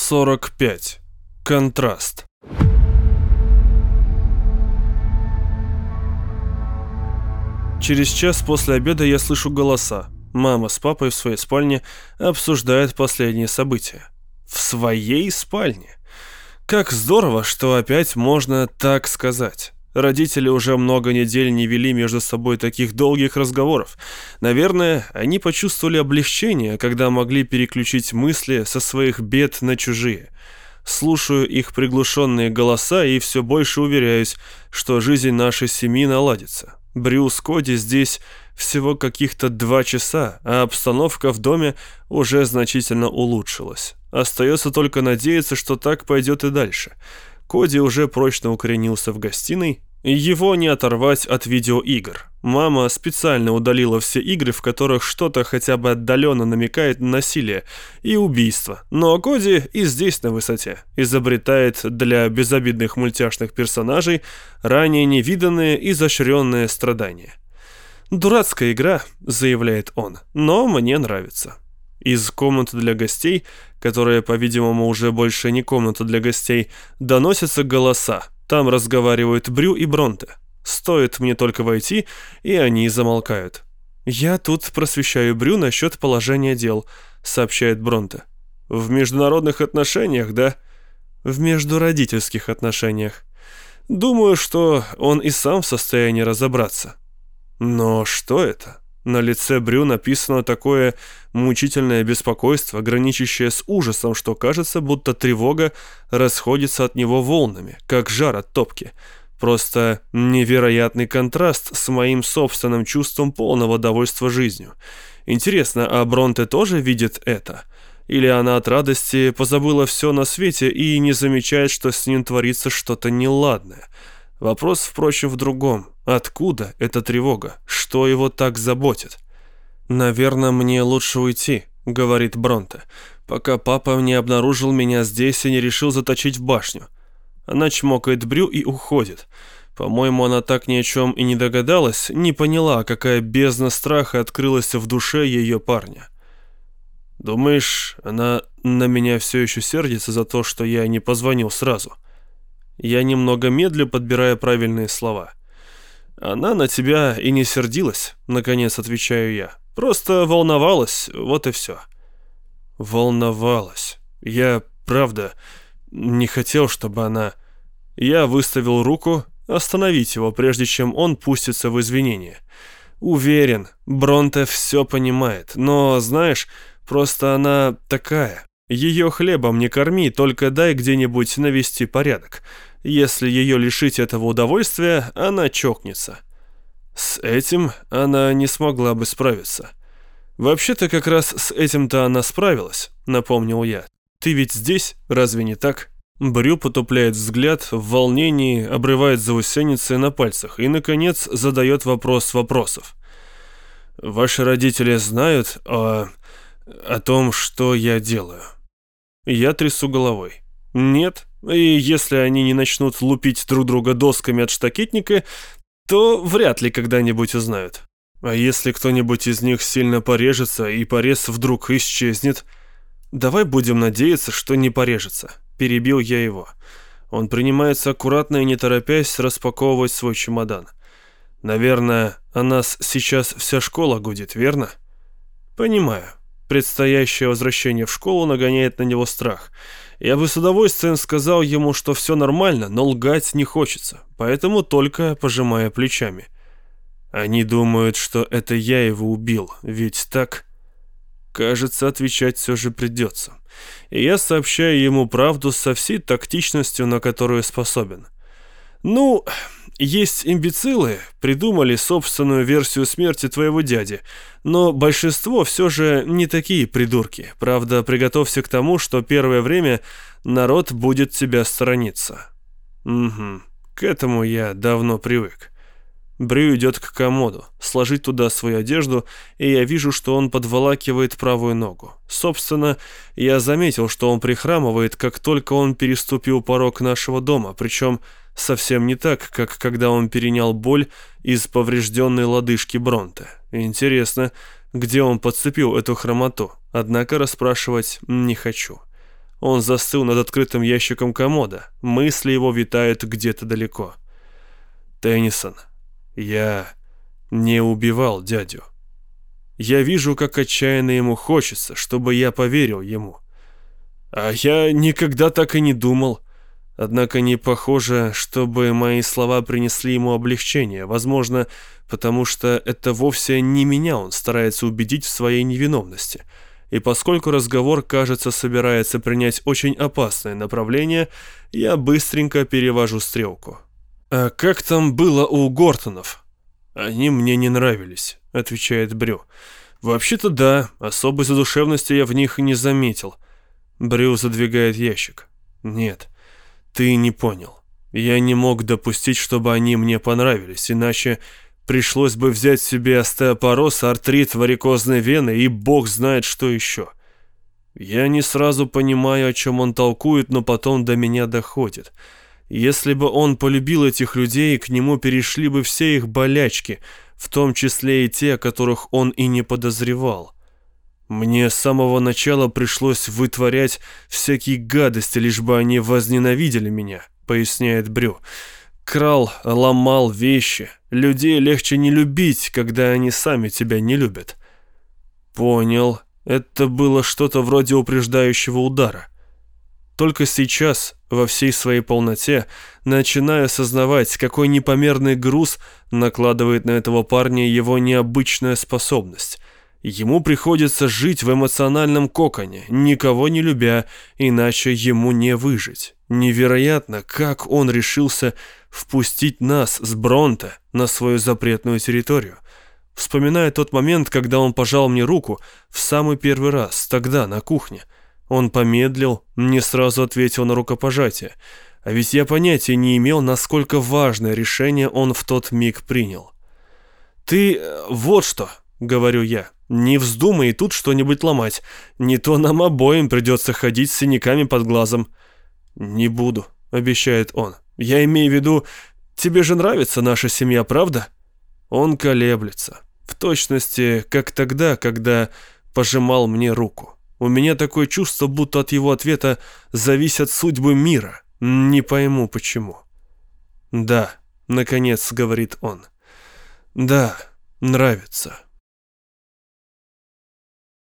45. Контраст. Через час после обеда я слышу голоса. Мама с папой в своей спальне обсуждают последние события. В своей спальне? Как здорово, что опять можно так сказать. Родители уже много недель не вели между собой таких долгих разговоров. Наверное, они почувствовали облегчение, когда могли переключить мысли со своих бед на чужие. Слушаю их приглушенные голоса и все больше уверяюсь, что жизнь нашей семьи наладится. Брю с Коди здесь всего каких-то 2 часа, а обстановка в доме уже значительно улучшилась. Остается только надеяться, что так пойдет и дальше. Коди уже прочно укоренился в гостиной, и его не оторвать от видеоигр. Мама специально удалила все игры, в которых что-то хотя бы отдаленно намекает на насилие и убийство. Но Коди и здесь на высоте. Изобретает для безобидных мультяшных персонажей ранее невиданные изощренные страдания. «Дурацкая игра», — заявляет он, — «но мне нравится». Из комнаты для гостей, которая, по-видимому, уже больше не комната для гостей, доносятся голоса. Там разговаривают Брю и Бронте. Стоит мне только войти, и они замолкают. «Я тут просвещаю Брю насчет положения дел», — сообщает Бронте. «В международных отношениях, да?» «В междуродительских отношениях. Думаю, что он и сам в состоянии разобраться». «Но что это?» На лице Брю написано такое мучительное беспокойство, граничащее с ужасом, что кажется, будто тревога расходится от него волнами, как жар от топки. Просто невероятный контраст с моим собственным чувством полного довольства жизнью. Интересно, а Бронте тоже видит это? Или она от радости позабыла все на свете и не замечает, что с ним творится что-то неладное? Вопрос, впрочем, в другом. Откуда эта тревога? Что его так заботит? «Наверное, мне лучше уйти», — говорит Бронте, «пока папа не обнаружил меня здесь и не решил заточить в башню». Она чмокает Брю и уходит. По-моему, она так ни о чем и не догадалась, не поняла, какая бездна страха открылась в душе ее парня. «Думаешь, она на меня все еще сердится за то, что я не позвонил сразу?» Я немного медлю, подбирая правильные слова. «Она на тебя и не сердилась», — наконец отвечаю я. «Просто волновалась, вот и все». Волновалась. Я, правда, не хотел, чтобы она... Я выставил руку остановить его, прежде чем он пустится в извинения. Уверен, Бронте все понимает, но, знаешь, просто она такая. Ее хлебом не корми, только дай где-нибудь навести порядок. Если ее лишить этого удовольствия, она чокнется. С этим она не смогла бы справиться. Вообще-то как раз с этим-то она справилась, напомнил я. Ты ведь здесь, разве не так? Брю потупляет взгляд, в волнении обрывает заусеницы на пальцах и, наконец, задает вопрос вопросов. Ваши родители знают о том, что я делаю? Я трясу головой. Нет, и если они не начнут лупить друг друга досками от штакетника, то вряд ли когда-нибудь узнают. А если кто-нибудь из них сильно порежется, и порез вдруг исчезнет? Давай будем надеяться, что не порежется. Перебил я его. Он принимается аккуратно и не торопясь распаковывать свой чемодан. Наверное, о нас сейчас вся школа гудит, верно? Понимаю. Предстоящее возвращение в школу нагоняет на него страх. Я бы с удовольствием сказал ему, что все нормально, но лгать не хочется, поэтому только пожимая плечами. Они думают, что это я его убил, ведь так? Кажется, отвечать все же придется. И я сообщаю ему правду со всей тактичностью, на которую способен. Ну, есть имбецилы, придумали собственную версию смерти твоего дяди, но большинство все же не такие придурки. Правда, приготовься к тому, что первое время народ будет тебя сторониться. Угу, к этому я давно привык. Брю идет к комоду, сложить туда свою одежду, и я вижу, что он подволакивает правую ногу. Собственно, я заметил, что он прихрамывает, как только он переступил порог нашего дома, причем совсем не так, как когда он перенял боль из поврежденной лодыжки Бронте. Интересно, где он подцепил эту хромоту, однако расспрашивать не хочу. Он застыл над открытым ящиком комода. Мысли его витают где-то далеко. «Теннисон, я не убивал дядю. Я вижу, как отчаянно ему хочется, чтобы я поверил ему. А я никогда так и не думал. Однако не похоже, чтобы мои слова принесли ему облегчение. Возможно, потому что это вовсе не меня он старается убедить в своей невиновности. И поскольку разговор, кажется, собирается принять очень опасное направление, я быстренько перевожу стрелку. «А как там было у Гортонов?» «Они мне не нравились», — отвечает Брю. «Вообще-то да, особой задушевности я в них не заметил». Брю задвигает ящик. «Нет, ты не понял. Я не мог допустить, чтобы они мне понравились, иначе пришлось бы взять себе остеопороз, артрит, варикозной вены и бог знает что еще. Я не сразу понимаю, о чем он толкует, но потом до меня доходит. Если бы он полюбил этих людей, к нему перешли бы все их болячки, в том числе и те, о которых он и не подозревал. Мне с самого начала пришлось вытворять всякие гадости, лишь бы они возненавидели меня», — поясняет Брю. «Крал, ломал вещи. Людей легче не любить, когда они сами тебя не любят». «Понял. Это было что-то вроде упреждающего удара». Только сейчас, во всей своей полноте, начинаю осознавать, какой непомерный груз накладывает на этого парня его необычная способность. Ему приходится жить в эмоциональном коконе, никого не любя, иначе ему не выжить. Невероятно, как он решился впустить нас с Бронте на свою запретную территорию. Вспоминаю тот момент, когда он пожал мне руку в самый первый раз, тогда, на кухне. Он помедлил, не сразу ответил на рукопожатие. А ведь я понятия не имел, насколько важное решение он в тот миг принял. «Ты вот что», — говорю я, — «не вздумай тут что-нибудь ломать. Не то нам обоим придется ходить с синяками под глазом». «Не буду», — обещает он. «Я имею в виду, тебе же нравится наша семья, правда?» Он колеблется. В точности, как тогда, когда пожимал мне руку. У меня такое чувство, будто от его ответа зависят судьбы мира. Не пойму, почему. «Да», — наконец говорит он. «Да, нравится».